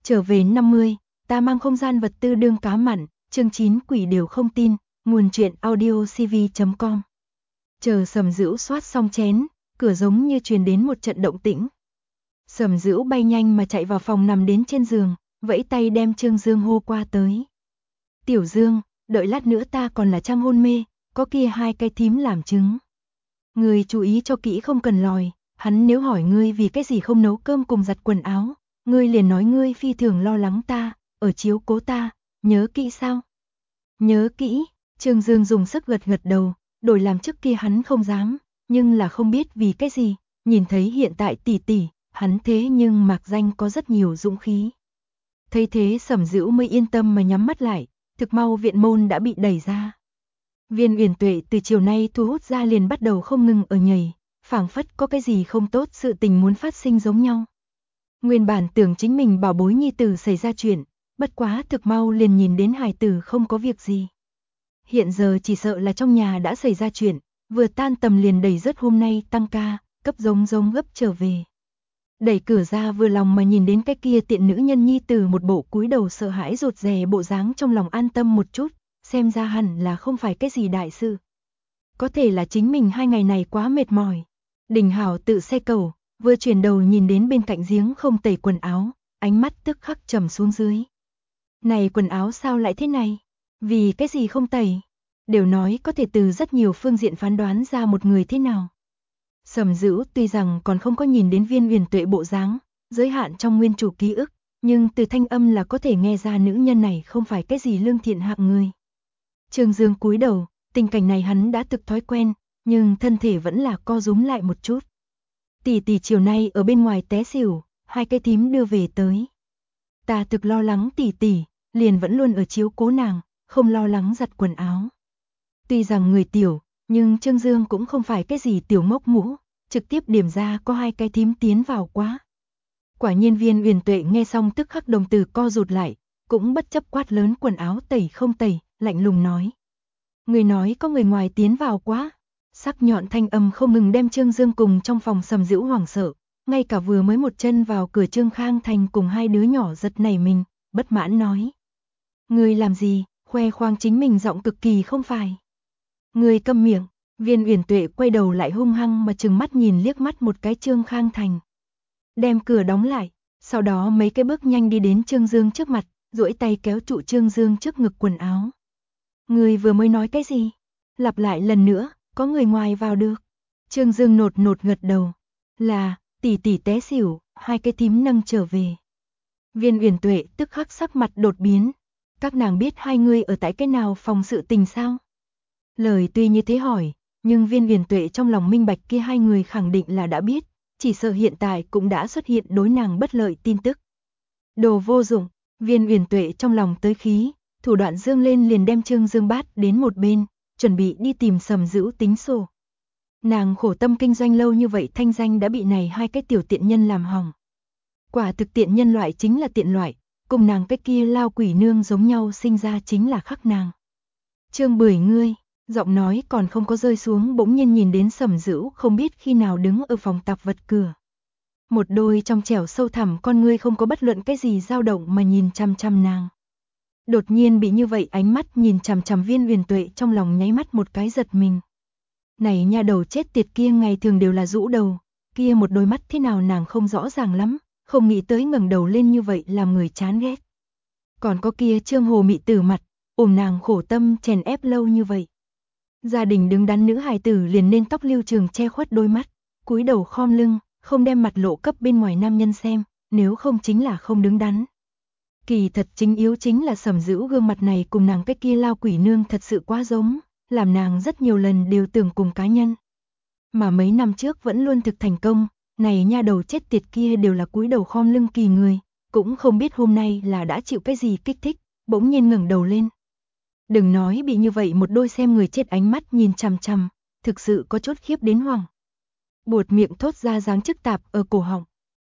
Trở về 50, ta mang không gian vật tư đương cá mặn, chương 9 quỷ đều không tin, nguồn truyện audiocv.com. Chờ Sầm Dữu soát xong chén, cửa giống như truyền đến một trận động tĩnh. Sầm Dữu bay nhanh mà chạy vào phòng nằm đến trên giường, vẫy tay đem Trương Dương hô qua tới. Tiểu Dương, đợi lát nữa ta còn là trang hôn mê, có kia hai cái thím làm chứng. Ngươi chú ý cho kỹ không cần lòi, hắn nếu hỏi ngươi vì cái gì không nấu cơm cùng giặt quần áo, ngươi liền nói ngươi phi thường lo lắng ta, ở chiếu cố ta, nhớ kỹ sao? Nhớ kỹ, Trương Dương dùng sức gật gật đầu, đổi làm trước kia hắn không dám, nhưng là không biết vì cái gì, nhìn thấy hiện tại tỷ tỷ, hắn thế nhưng mạc danh có rất nhiều dũng khí. Thấy thế Sầm Dữu mới yên tâm mà nhắm mắt lại, thực mau viện môn đã bị đẩy ra. Viên Uyển Tuệ từ chiều nay thu hút ra liền bắt đầu không ngừng ở nhảy, phảng phất có cái gì không tốt sự tình muốn phát sinh giống nhau. Nguyên bản tưởng chính mình bảo bối nhi tử xảy ra chuyện, bất quá thực mau liền nhìn đến hài tử không có việc gì. Hiện giờ chỉ sợ là trong nhà đã xảy ra chuyện, vừa tan tầm liền đẩy rớt hôm nay tăng ca, cấp giống gấp trở về. Đẩy cửa ra vừa lòng mà nhìn đến cái kia tiện nữ nhân nhi tử một bộ cúi đầu sợ hãi rụt rè bộ dáng trong lòng an tâm một chút, xem ra hẳn là không phải cái gì đại sự. Có thể là chính mình hai ngày này quá mệt mỏi. Đình Hảo tự xe cầu, vừa chuyển đầu nhìn đến bên cạnh giếng không tẩy quần áo, ánh mắt tức khắc trầm xuống dưới. Này quần áo sao lại thế này? Vì cái gì không tẩy? Đều nói có thể từ rất nhiều phương diện phán đoán ra một người thế nào. Sầm Dữu tuy rằng còn không có nhìn đến Viên Uyển Tuệ bộ dáng, giới hạn trong nguyên chủ ký ức, nhưng từ thanh âm là có thể nghe ra nữ nhân này không phải cái gì lương thiện hạng người. Trương Dương cúi đầu, tình cảnh này hắn đã thực thói quen, nhưng thân thể vẫn là co rúm lại một chút. Tỷ tỷ chiều nay ở bên ngoài té xỉu, hai cái thím đưa về tới. Ta thực lo lắng tỷ tỷ, liền vẫn luôn ở chiếu cố nàng, không lo lắng giặt quần áo. Tuy rằng người tiểu, nhưng Trương Dương cũng không phải cái gì tiểu ngốc mũ, trực tiếp điểm ra có hai cái thím tiến vào quá. Quả nhiên Viên Uyển Tuệ nghe xong tức khắc đồng tử co rụt lại, cũng bất chấp quát lớn quần áo tẩy không tẩy, lạnh lùng nói. Người nói có người ngoài tiến vào quá. Sắc nhọn thanh âm không ngừng đem Trương Dương cùng trong phòng Sầm Dữu hoảng sợ, ngay cả vừa mới một chân vào cửa Trương Khang Thành cùng hai đứa nhỏ giật nảy mình, bất mãn nói. Người làm gì, khoe khoang chính mình giọng cực kỳ không phải. Người câm miệng, Viên Uyển Tuệ quay đầu lại hung hăng mà trừng mắt nhìn liếc mắt một cái Trương Khang Thành. Đem cửa đóng lại, sau đó mấy cái bước nhanh đi đến Trương Dương trước mặt, duỗi tay kéo trụ Trương Dương trước ngực quần áo. Người vừa mới nói cái gì? Lặp lại lần nữa, có người ngoài vào được. Trương Dương nột gật đầu. Là, tỷ tỷ té xỉu, hai cái thím nâng trở về. Viên Uyển Tuệ tức khắc sắc mặt đột biến. Các nàng biết hai người ở tại cái nào phòng sự tình sao? Lời tuy như thế hỏi, nhưng Viên Uyển Tuệ trong lòng minh bạch kia hai người khẳng định là đã biết, chỉ sợ hiện tại cũng đã xuất hiện đối nàng bất lợi tin tức. Đồ vô dụng, Viên Uyển Tuệ trong lòng tới khí, thủ đoạn dương lên liền đem Trương Dương bát đến một bên, chuẩn bị đi tìm Sầm Dữu tính sổ. Nàng khổ tâm kinh doanh lâu như vậy thanh danh đã bị này hai cái tiểu tiện nhân làm hỏng. Quả thực tiện nhân loại chính là tiện loại, cùng nàng cái kia lao quỷ nương giống nhau sinh ra chính là khắc nàng. Trương Bưởi ngươi, giọng nói còn không có rơi xuống bỗng nhiên nhìn đến Sầm Dữu không biết khi nào đứng ở phòng tạp vật cửa. Một đôi trong trẻo sâu thẳm con ngươi không có bất luận cái gì dao động mà nhìn chăm chăm nàng. Đột nhiên bị như vậy ánh mắt nhìn chằm chằm Viên Uyển Tuệ trong lòng nháy mắt một cái giật mình. Này nha đầu chết tiệt kia ngày thường đều là rũ đầu, kia một đôi mắt thế nào nàng không rõ ràng lắm, không nghĩ tới ngẩng đầu lên như vậy làm người chán ghét. Còn có kia Trương Hồ mị tử mặt, ôm nàng khổ tâm chèn ép lâu như vậy. Gia đình đứng đắn nữ hài tử liền nên tóc lưu trường che khuất đôi mắt, cúi đầu khom lưng, không đem mặt lộ cấp bên ngoài nam nhân xem, nếu không chính là không đứng đắn. Kỳ thật chính yếu chính là Sầm Dữu gương mặt này cùng nàng cái kia lao quỷ nương thật sự quá giống, làm nàng rất nhiều lần đều tưởng cùng cá nhân. Mà mấy năm trước vẫn luôn thực thành công, này nha đầu chết tiệt kia đều là cúi đầu khom lưng kỳ người, cũng không biết hôm nay là đã chịu cái gì kích thích, bỗng nhiên ngẩng đầu lên. Đừng nói bị như vậy một đôi xem người chết ánh mắt nhìn chằm chằm, thực sự có chút khiếp đến hoảng. Buột miệng thốt ra dáng chức tạp ở cổ họng.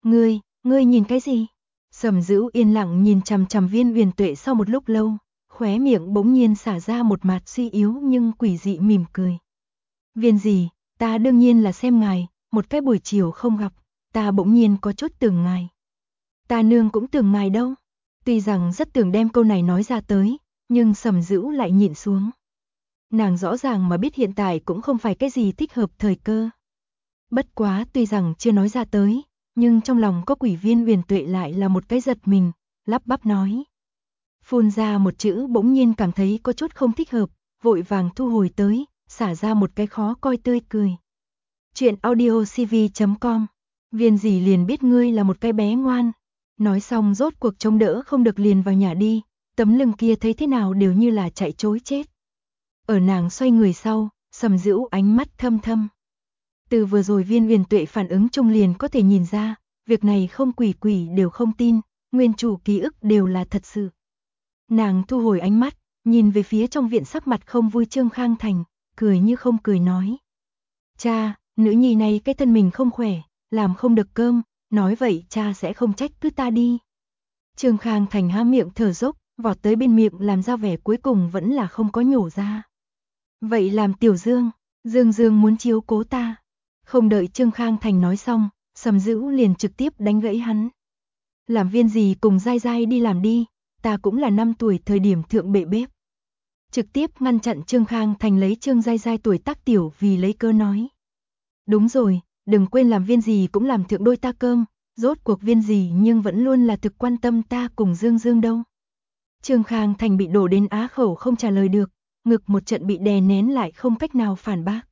Ngươi nhìn cái gì? Sầm Dữu yên lặng nhìn chằm chằm Viên Uyển Tuệ sau một lúc lâu, khóe miệng bỗng nhiên xả ra một mạt suy yếu nhưng quỷ dị mỉm cười. Viên gì, ta đương nhiên là xem ngài, một cái buổi chiều không gặp, ta bỗng nhiên có chút tưởng ngài. Ta nương cũng tưởng ngài đâu, Tuy rằng rất tưởng đem câu này nói ra tới, nhưng Sầm Dữu lại nhịn xuống. Nàng rõ ràng mà biết hiện tại cũng không phải cái gì thích hợp thời cơ. Bất quá tuy rằng chưa nói ra tới, nhưng trong lòng có Quỷ Viên Huyền Tuệ lại là một cái giật mình, lắp bắp nói. Phun ra một chữ bỗng nhiên cảm thấy có chút không thích hợp, vội vàng thu hồi tới, xả ra một cái khó coi tươi cười. Chuyện audiocv.com, Viên dì liền biết ngươi là một cái bé ngoan. Nói xong rốt cuộc chống đỡ không được liền vào nhà đi, tấm lưng kia thấy thế nào đều như là chạy trối chết. Ở nàng xoay người sau, Sầm Dữu ánh mắt thâm thâm. Từ vừa rồi Viên Huyền Tuệ phản ứng chung liền có thể nhìn ra, việc này không quỷ quỷ đều không tin, nguyên chủ ký ức đều là thật sự. Nàng thu hồi ánh mắt, nhìn về phía trong viện sắc mặt không vui Trương Khang Thành, cười như không cười nói. Cha, nữ nhi này cái thân mình không khỏe, làm không được cơm, nói vậy cha sẽ không trách cứ ta đi. Trương Khang Thành há miệng thở dốc, vọt tới bên miệng làm ra vẻ cuối cùng vẫn là không có nhổ ra. Vậy làm Tiểu Dương, Dương muốn chiếu cố ta. Không đợi Trương Khang Thành nói xong, Sầm Dữu liền trực tiếp đánh gãy hắn. Làm viên gì cùng dai dai đi làm đi, ta cũng là 5 tuổi thời điểm thượng bệ bếp. Trực tiếp ngăn chặn Trương Khang Thành lấy Trương dai dai tuổi tác tiểu vì lấy cơ nói. Đúng rồi, đừng quên làm viên gì cũng làm thượng đôi ta cơm, rốt cuộc viên gì nhưng vẫn luôn là thực quan tâm ta cùng Dương đâu. Trương Khang Thành bị đổ đến á khẩu không trả lời được, ngực một trận bị đè nén lại không cách nào phản bác.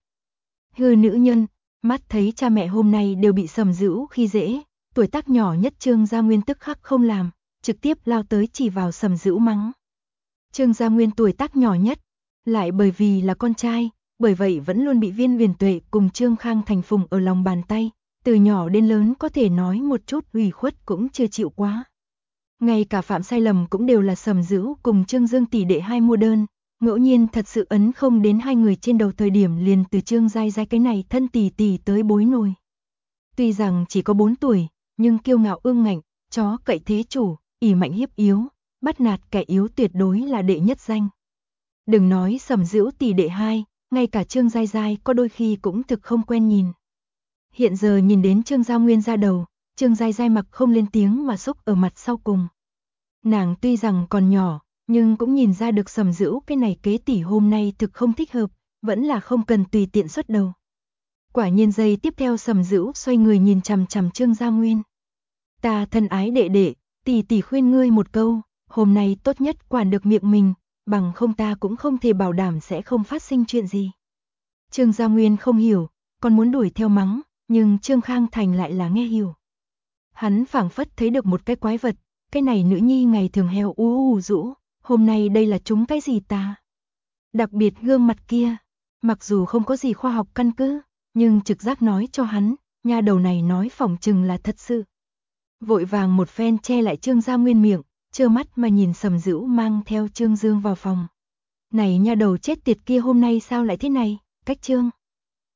Hư nữ nhân, mắt thấy cha mẹ hôm nay đều bị Sầm Dữu khi dễ, tuổi tác nhỏ nhất Trương Gia Nguyên tức khắc không làm, trực tiếp lao tới chỉ vào Sầm Dữu mắng. Trương Gia Nguyên tuổi tác nhỏ nhất, lại bởi vì là con trai, bởi vậy vẫn luôn bị Viên Huyền Tuệ cùng Trương Khang Thành phùng ở lòng bàn tay, từ nhỏ đến lớn có thể nói một chút ủy khuất cũng chưa chịu quá. Ngay cả phạm sai lầm cũng đều là Sầm Dữu cùng Trương Dương tỷ đệ hai mua đơn, ngẫu nhiên thật sự ấn không đến hai người trên đầu thời điểm liền từ Trương dai dai cái này thân tỷ tỷ tới bối nồi. Tuy rằng chỉ có 4 tuổi, nhưng kiêu ngạo ương ngạnh, chó cậy thế chủ, ỷ mạnh hiếp yếu, bắt nạt kẻ yếu tuyệt đối là đệ nhất danh. Đừng nói Sầm Dữu tỷ đệ hai, ngay cả Trương dai dai có đôi khi cũng thực không quen nhìn. Hiện giờ nhìn đến Trương Gia Nguyên ra đầu, Trương dai dai mặc không lên tiếng mà xúc ở mặt sau cùng. Nàng tuy rằng còn nhỏ, nhưng cũng nhìn ra được Sầm Dữu cái này kế tỷ hôm nay thực không thích hợp, vẫn là không cần tùy tiện xuất đầu. Quả nhiên giây tiếp theo Sầm Dữu xoay người nhìn chằm chằm Trương Gia Nguyên. Ta thân ái đệ đệ, tỷ tỷ khuyên ngươi một câu, hôm nay tốt nhất quản được miệng mình, bằng không ta cũng không thể bảo đảm sẽ không phát sinh chuyện gì. Trương Gia Nguyên không hiểu, còn muốn đuổi theo mắng, nhưng Trương Khang Thành lại là nghe hiểu. Hắn phảng phất thấy được một cái quái vật, cái này nữ nhi ngày thường heo rũ, hôm nay đây là chúng cái gì ta? Đặc biệt gương mặt kia, mặc dù không có gì khoa học căn cứ, nhưng trực giác nói cho hắn, nha đầu này nói phỏng chừng là thật sự. Vội vàng một phen che lại Trương Gia Nguyên miệng, trơ mắt mà nhìn Sầm Dữu mang theo Trương Dương vào phòng. Này nha đầu chết tiệt kia hôm nay sao lại thế này, cách Trương